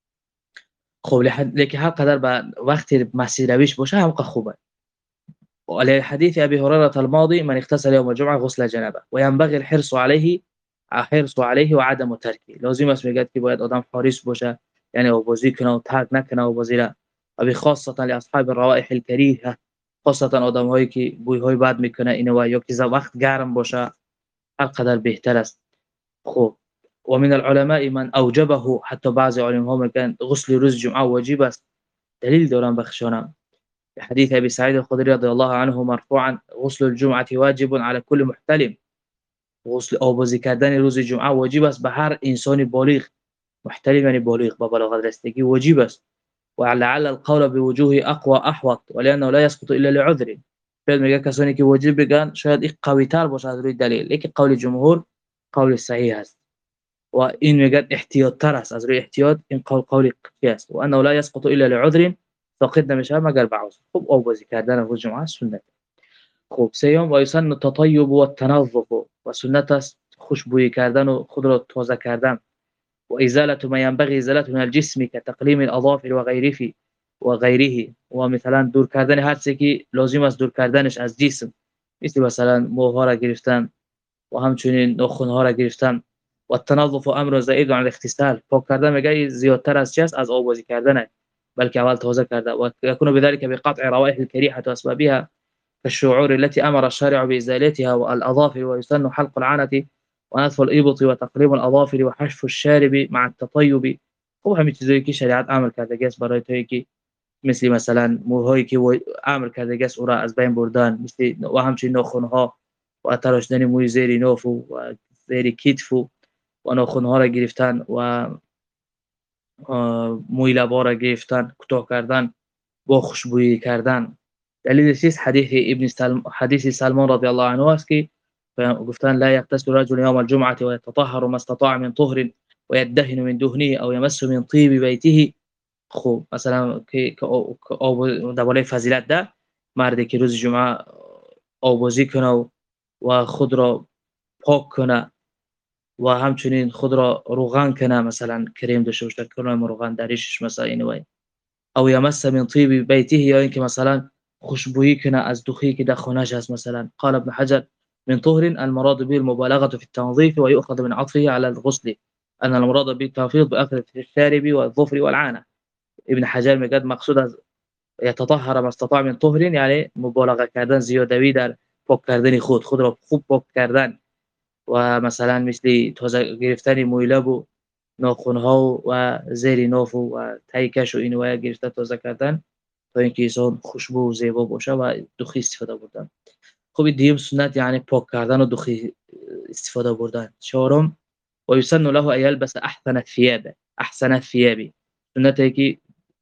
خب لیکن هر قدر به وقتی مسیر رویش باشه هم خوبه. وعلى حديث أبي هريرة الماضي من اغتسل يوم الجمعة غسل جنابه وينبغي الحرص عليه حرص عليه وعدم تركه. لازم است میگه که باید آدم حریص باشه، یعنی آوازی کنه و ترک نکنه آوازی را. و خاصتا لاصحاب الروائح الكريهه، خاصتا آدمایی که بوی های بد میکنه اینو، یا که وقت گرم باشه هر قدر بهتر است. خب و من العلماء من اوجبه، حتی بعضی علما ها میگن غسل روز جمعه واجب است. دلیل دارن بخشانم. حديث أبي سعيد الخدري رضي الله عنه مرفوعا غسل الجمعة واجب على كل محتلم. غسل آوازی کردن روز جمعه واجب است به هر انسان بالغ. محتلم یعنی بالغ، با بلاغت رسیدگی واجب است. ولعل القول بوجوه اقوى احوط ولانه لا يسقط الا لعذر. فعلا میگه کسانی که واجب بگن شاید این قوی تر باشه از روی دلیل، لیکن قول جمهور قول صحیح است و این میگه احتیاط تر است از روی احتیاط. این قول قول قوی است و انه لا يسقط الا لعذر، ساقط نمیشه مگر به عذر. خب آوازی کردن روز جمعه سنت. خب سیوم و یسن التطیب و التنظف، و سنت است خوشبویی کردن و خود را تازه کردن. و ازاله ما ينبغي ازالته من الجسم كتقليم الاظافر و غیره و غیره، و مثلا دور کردن هر چیزی که لازم است دور کردنش از جسم، مثل مثلا موها را گرفتن و همچنین ناخن ها را گرفتن. و التنظف امر زائد عن الاغتسال، پاک کردن میگه زیادتر از چی است؟ از آوازی کردن، بلکه اول تازه کرده. و يكون بذلك بقطع روائح الكريهه واسبابها كالشعور التي امر الشارع بازالتها والاظافر. ويسن حلق العنة ونتف الابط وتقليم الاظافر وحشف الشارب مع التطيب. خب همین چیزایی که شریعت امر کرده است برای تویی که مثل مثلا موهایی که امر کرده است او را از بین بردن، مثل و همچنین ناخن‌ها و تراشیدن موی زیر ناف و زیر کتف و ناخن‌ها را گرفتن و موی لبا را گرفتن، کوتاه کردن، با خوشبویی کردن. دلیل چیست؟ حدیث ابن سلم حدیث سلمان رضی الله عنه است که گفتن لا يغتسل رجل يوم الجمعة ويتطهر ما استطاع من طهر ويدهن من دهنه او يمس من طيب بيته. خب مثلا که درباره فضیلت ده، مردی که روز جمعه آوازی کنه و خود را پاک کنه و همچنین خود را روغن کنه، مثلا کریم داشته باشه کنه روغن دریشش مثلا اینو، او یمس من طیب بیته، یا اینکه مثلا خوشبویی کنه از دخی که در خانه‌اش هست. مثلا قال ابن حجر من طهر المراد به المبالغه في التنظيف ويؤخذ من عطفه على الغسل ان المراد به التفيض باثر الشارب والظفر والعانه. ابن حجر میگه مقصود از یتطهر ما استطاع من طهر یعنی مبالغه کردن، زیادوی در پاک کردن خود، خود را خوب پاک کردن، و مثلا مثل تازه گرفتن موی لب و ناخن‌ها و زیر ناف و ته کش و اینو گرفته تازه کردن تا اینکه انسان خوشبو و زیبا باشه و دخی استفاده بردن. خب دیم سنت یعنی پاک کردن و دخی استفاده بردن. چهارم و یسن له ان یلبس احسن الثياب احسن الثياب، سنت که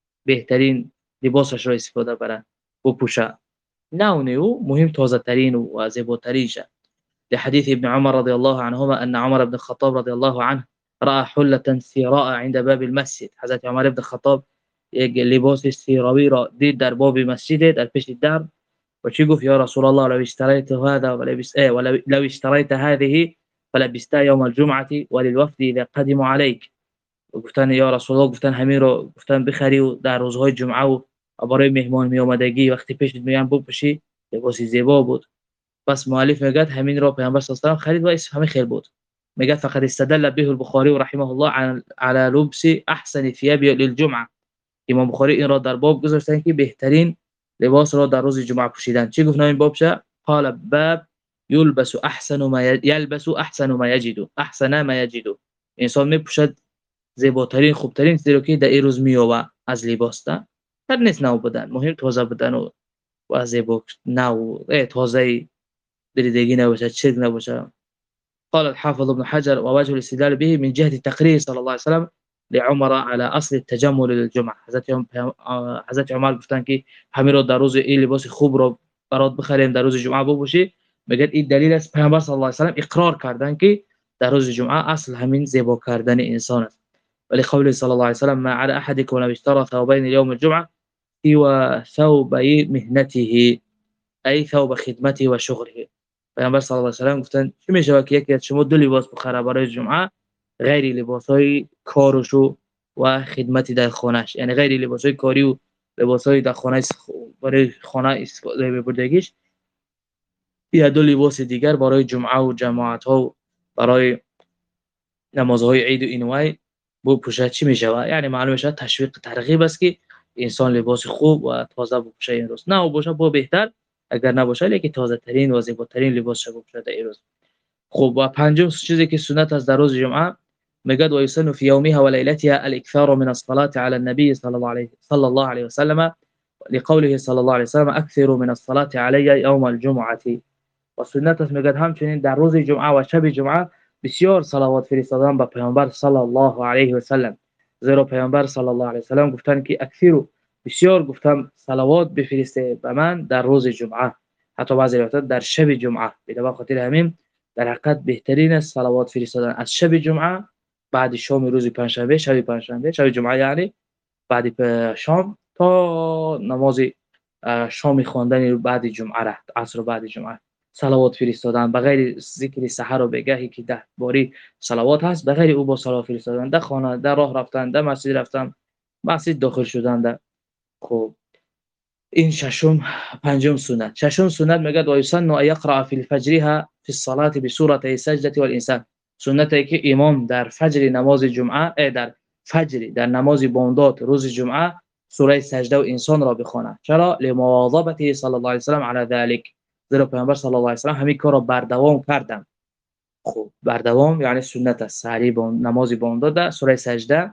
بهترین لباسش را استفاده بره بپوشه. نوع او مهم تازه ترین و زیباترینش. لحديث ابن عمر رضي الله عنهما أن عمر بن الخطاب رضي الله عنه رأى حلة سيراء عند باب المسجد. حضرت عمر بن الخطاب یک لباس سیراوی را دید در باب مسجد، در پیش در، و چی گفت؟ یا رسول الله لو اشتريت هذا ولبس ايه ولو لو اشتريت هذه فلبستها يوم الجمعة وللوفد اذا قدموا عليك. گفتن یا رسول الله، گفتن همین رو گفتن بخری و در روزهای جمعه و برای مهمان می آمدگی وقتی پیش میان بپوشی. لباس زیبا بود. بس مؤلف میگه همین را پیامبر صلی الله علیه و خرید و اسم همین خیر بود. میگه فقد استدل به البخاری رحمه الله على لبس احسن ثياب للجمعه. امام بخاری این را در باب گذاشتن که بهترین لباس را در روز جمعه پوشیدن. چی گفت این باب شه؟ قال باب يلبس احسن ما يلبس احسن ما يجد احسن ما يجد. انسان میپوشد زیباترین خوبترین چیزی که در این روز میوه از لباس ده. در نیست نو بدن، مهم تازه بدن و و زیبا نو تازه بریدگی نباشه، چرک نباشه. قال الحافظ ابن حجر ووجه الاستدلال به من جهة تقرير صلى الله عليه وسلم لعمر على اصل التجمل للجمعه. حضرت حضرت عمر گفتن که همین رو در روز این لباس خوب رو برات بخریم در روز جمعه بپوشی. میگه این دلیل است پیامبر صلی الله علیه و سلم اقرار کردن که در روز جمعه اصل همین زیبا کردن انسان است. ولی قول صلی الله علیه و سلم ما على احدكم لو اشترى ثوبين يوم الجمعه سوى ثوب مهنته ای ثوب خدمته و شغله. پیامبر صلی الله علیه و سلم گفتن چه میشه که یکی از شما دو لباس بخره برای جمعه غیر لباسای کارش و خدمتی در خانهش، یعنی غیر لباسای کاری و لباسای در خانه برای خانه استفاده ببردگیش، یا دو لباس دیگر برای جمعه و جماعت ها و برای نمازهای عید و اینوای بپوشه. چی میشه؟ یعنی معلومه شد تشویق ترغیب است که انسان لباس خوب و تازه بپوشه این روز. نه باشه با بهتر، اگر نباشه لیکن تازه ترین و زیباترین لباس شو بپوشه در این روز. خب و پنجم چیزی که سنت است در روز جمعه، میگه و یسن فی یومها و لیلتها الاکثار من الصلاه علی النبي صلی الله علیه صلی الله علیه وسلم لقوله صلی الله علیه وسلم اکثروا من الصلاه علی یوم الجمعه. و سنت است میگه همچنین در روز جمعه و شب جمعه بسیار صلوات فرستادن به پیامبر صلی الله علیه و سلم. زیرا پیامبر صلی الله علیه و سلم گفتن که اکثروا، بسیار گفتم صلوات بفرسته به من در روز جمعه، حتی بعضی روایات در شب جمعه. به خاطر همین در حقیقت بهترین است صلوات فرستادن از شب جمعه بعد شام روز پنجشنبه، شب پنجشنبه، شب جمعه یعنی بعد شام تا نماز شام خواندن بعد جمعه را عصر بعد جمعه صلوات فرستادن. بغیر ذکر سحر و بگاهی که ده باری صلوات هست، بغیر او با صلوات فرستادن در خانه، در راه رفتن، در مسجد رفتن، مسجد داخل شدن ده. خب این ششم پنجم سنت. ششم سنت میگه و یسن ان یقرأ فی الفجرها فی الصلاه بسوره سجده والانسان. سنتی که امام در فجر نماز جمعه، در فجر در نماز بامداد روز جمعه سوره سجده و انسان را بخواند. چرا؟ لمواظبته صلی الله علیه و سلم علی ذلك. زیرا پیامبر صلی الله علیه و سلم همین کار را بردوام کردند. خب بردوام یعنی سنت است. سحری با نماز بامداد سوره سجده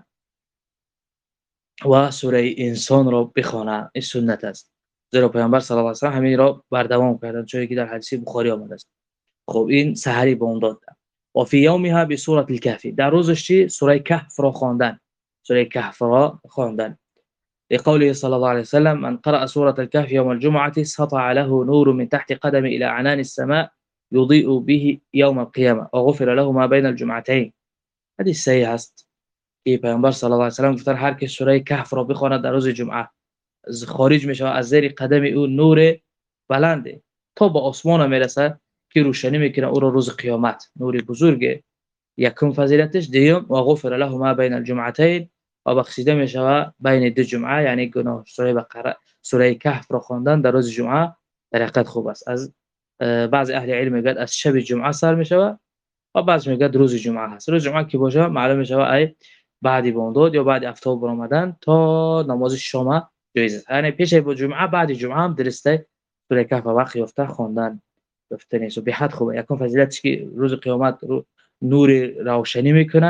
و سوره انسان را بخواند، این سنت است. زیرا پیامبر صلی الله علیه و سلم همین را بردوام کردند، چون که در حدیث بخاری آمده است. خب این سحری بامداد. و فی یومها بسوره الکهف، در روزش چی؟ سوره کهف را خواندن. سوره کهف را خواندن. لقوله صلى الله عليه وسلم من قرأ سورة الكهف يوم الجمعة سطع له نور من تحت قدم إلى عنان السماء يضيء به يوم القيامة وغفر له ما بين الجمعتين. حدیث صحیح است که پیامبر صلی الله علیه و سلم گفتن هر که سوره کهف را بخواند در روز جمعه خارج میشه از زیر قدم او نور بلنده تا به آسمان میرسه که روشنی میکنه او را روز قیامت. نور بزرگه. یکم فضیلتش دیوم و غفر له ما بین الجمعتین، و بخشیده میشه بین دو جمعه، یعنی گناه. سوره بقره سوره کهف را خواندن در روز جمعه در حقیقت خوب است. از بعض اهل علم میگن از شب جمعه سر میشه و بعضی میگن روز جمعه هست. روز جمعه که باشه معلوم میشه ای بعد بامداد یا بعد افتاب رمضان تا نماز شام جایز است. یعنی پیش با جمعه بعد جمعه هم درسته سوره کهف وقت یافته خواندن گفتنی سو به حد خوبه. یکم فضیلتش که روز قیامت رو نور روشنی میکنه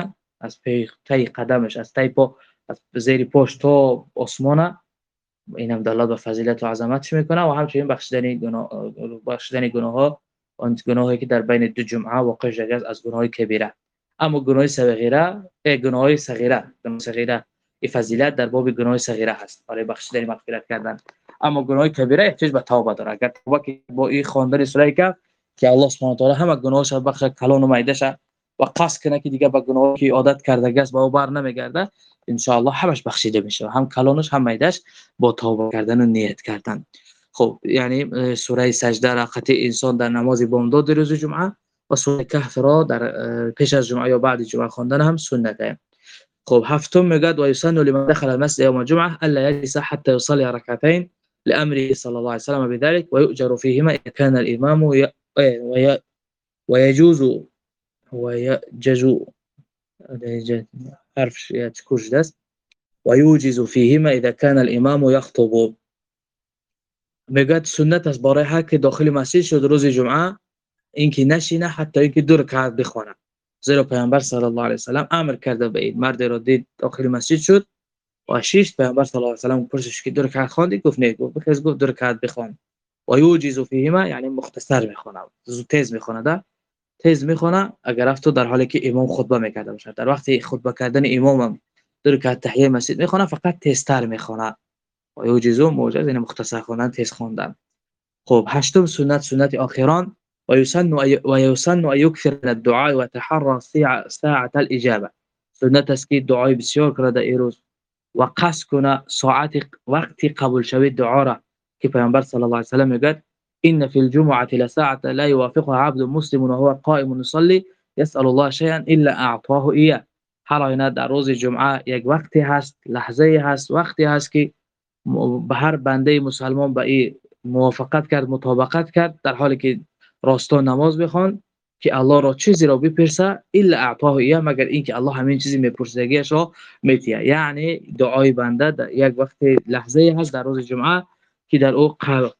از پی تی قدمش، از تی پا، از زیر پاش تا آسمانه، اینم دلالت به فضیلت و عظمتش میکنه. و همچنین بخشیدن گناه، بخشیدن گناه ها، آن گناهایی که در بین دو جمعه واقع شده از گناه کبیره. اما گناه صغیره، گناه صغیره، گناه صغیره این فضیلت در باب گناه صغیره هست، برای بخشیدن مغفرت کردن. اما گناه کبیره احتیاج به توبه داره. اگر توبه که با این خواندن سوره کهف که الله سبحانه و تعالی همه گناهاش بخش کلان و معدهش و قصد کنه که دیگه به گناهی که عادت کرده است با او بر نمیگرده، ان شاء الله همش بخشیده میشه، هم کلانش هم معدهش، با توبه کردن و نیت کردن. خب یعنی سوره سجده را خطی انسان در نماز بامداد روز جمعه و سوره کهف را در پیش از جمعه یا بعد جمعه خواندن هم سنته. خب هفتم میگه و یسن لمن دخل المسجد يوم الجمعه الا يجلس حتى يصلي ركعتين لامره صلى الله عليه وسلم بذلك ويؤجر فيهما اذا كان الامام ويجوز ويجوز حرف يتكوش دست ويوجز فيهما اذا كان الامام يخطب. میگه سنت است برای هر که داخل مسجد شد روز جمعه اینکه نشینه حتی اینکه دو رکعت بخونه، زیرا پیامبر صلی الله علیه و سلم امر کرده به این مرد را دید داخل مسجد شد و شش پیامبر صلی الله علیه و سلم پرسش که دو رکعت خواندی؟ گفت نه. گفت بخیز گفت دو رکعت بخوان. و یوجز فیهما یعنی مختصر میخونه، زود تیز میخونه، ده تیز میخونه اگر افت در حالی که امام خطبه میکرده باشه. در وقتی خطبه کردن امام هم دو رکعت تحیه مسجد میخونه، فقط تیزتر میخونه. و یوجز موجز یعنی مختصر خوندن، تیز خوندن. خب هشتم سنت، سنت آخران و یسن و یسن و یکثر من الدعاء و تحرى ساعة الاجابه. سنت است که دعای بسیار کنه در این روز و قصد کنه ساعت وقتی قبول شوید دعا را، که پیامبر صلی الله علیه و سلم میگه ان فی الجمعه لساعه لا يوافقها عبد مسلم وهو قائم يصلي يسأل الله شيئا الا اعطاه اياه. هر آینه در روز جمعه یک وقتی هست، لحظه هست، وقتی هست که به هر بنده مسلمان به این موافقت کرد، مطابقت کرد در حالی که راستا نماز بخوان که الله را چیزی را بپرسه الا اعطاه ایه، مگر اینکه الله همین چیزی میپرسیدگیش را میتیه. یعنی دعای بنده در یک وقت لحظه هست در روز جمعه که در او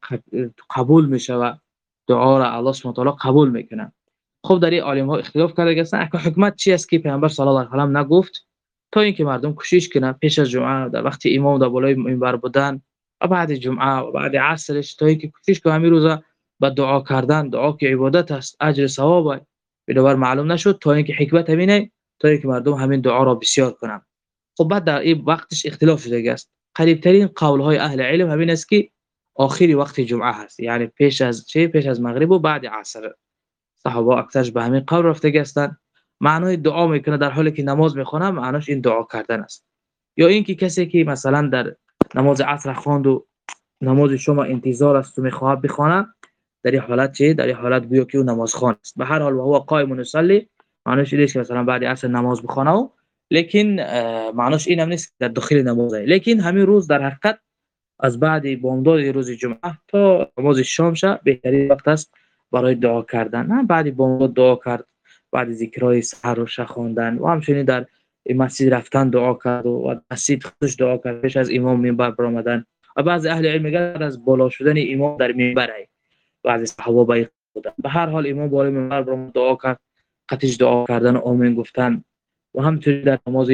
قبول میشود، دعا را الله سبحانه و تعالی قبول میکنه. خب در این عالم ها اختلاف کرده هستند که حکمت چی است که پیامبر صلی الله علیه و آله نگفت تا اینکه مردم کوشش کنن پیش از جمعه در وقت امام در بالای منبر بودن و بعد جمعه و بعد عصرش تا اینکه کوشش کنن همین روزا با دعا کردن، دعا که عبادت است، اجر ثواب بنابر معلوم نشد تا اینکه حکمت همینه تا اینکه مردم همین دعا را بسیار کنن. خب بعد در این وقتش اختلاف شده است. قریب ترین قول های اهل علم همین است که آخری وقت جمعه هست، یعنی پیش از چه؟ پیش از مغرب و بعد عصر. صحابه اکثرش به همین قول رفته هستند. معنای دعا میکنه در حالی که نماز میخونه، معناش این دعا کردن است. یا اینکه کسی که مثلا در نماز عصر خواند و نماز شما انتظار است و میخواد بخونه، در این حالت چه؟ در این حالت گویا که او نماز خوان است. به هر حال و هو قائم یصلی معناش این است که مثلا بعد عصر نماز بخونه، لیکن معناش این هم نیست در داخل نماز است. لیکن همین روز در حقیقت از بعد بامداد روز جمعه تا نماز شام شه بهترین وقت است برای دعا کردن. نه بعد بامداد دعا کرد، بعد ذکرهای سحر و شب خواندن و همچنین در مسجد رفتن دعا کرد و مسجد خودش دعا کرد پیش از امام منبر برآمدن. و بعضی اهل علم میگن از بالا شدن امام در منبر ای بعضی صحابه بای بودن. به هر حال امام بالای منبر برآمد دعا کرد، قطعش دعا کردن و آمین گفتن. و همچنین در نماز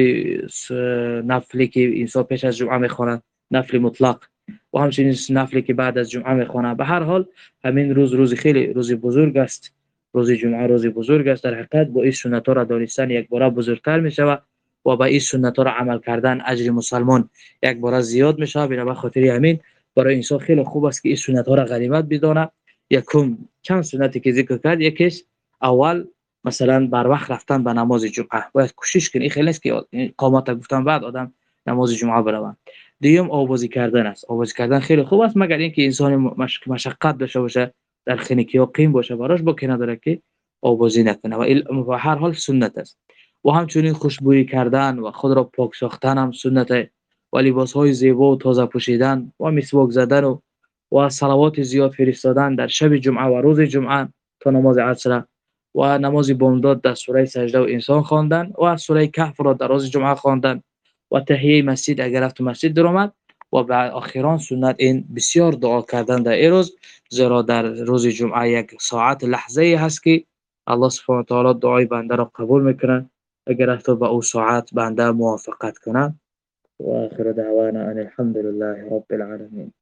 نفلی که انسان پیش از جمعه میخونه، نفل مطلق، و همچنین نفلی که بعد از جمعه میخونه. به هر حال همین روز روز خیلی روز بزرگ است. روز جمعه روز بزرگ است. در حقیقت با این سنت ها را دانستن یک بار بزرگتر می شود و با این سنت ها را عمل کردن اجر مسلمان یک بار زیاد می شود. بنابر خاطر همین برای انسان خیلی خوب است که این سنت ها را غنیمت بدانه. یکم چند سنتی که ذکر کرد، یکیش اول مثلا بر وقت رفتن به نماز جمعه، باید کوشش کنی. خیلی نیست که قامت گفتن بعد آدم نماز جمعه بروند. دیوم آوازی کردن است. آوازی کردن خیلی خوب است مگر اینکه انسان مش... مشقت داشته باشه، در خنکی ها قیم باشه، براش با که نداره که آوازی نکنه و هر حال سنت است. و همچنین خوشبویی کردن و خود را پاک ساختن هم سنت است. و لباس های زیبا و تازه پوشیدن و مسواک زدن و و صلوات زیاد فرستادن در شب جمعه و روز جمعه تا نماز عصر و نماز بامداد در سوره سجده و انسان خواندن و سوره کهف را در روز جمعه خواندن و تحیه مسجد اگر رفت مسجد درآمد. و بعد آخران سنت این بسیار دعا کردن در این روز، زیرا در روز جمعه یک ساعت لحظه هست که الله سبحانه و تعالی دعای بنده را قبول میکنه. اگر تو به او ساعت بنده موافقت کنه. و آخر دعوانا ان الحمد لله رب العالمین.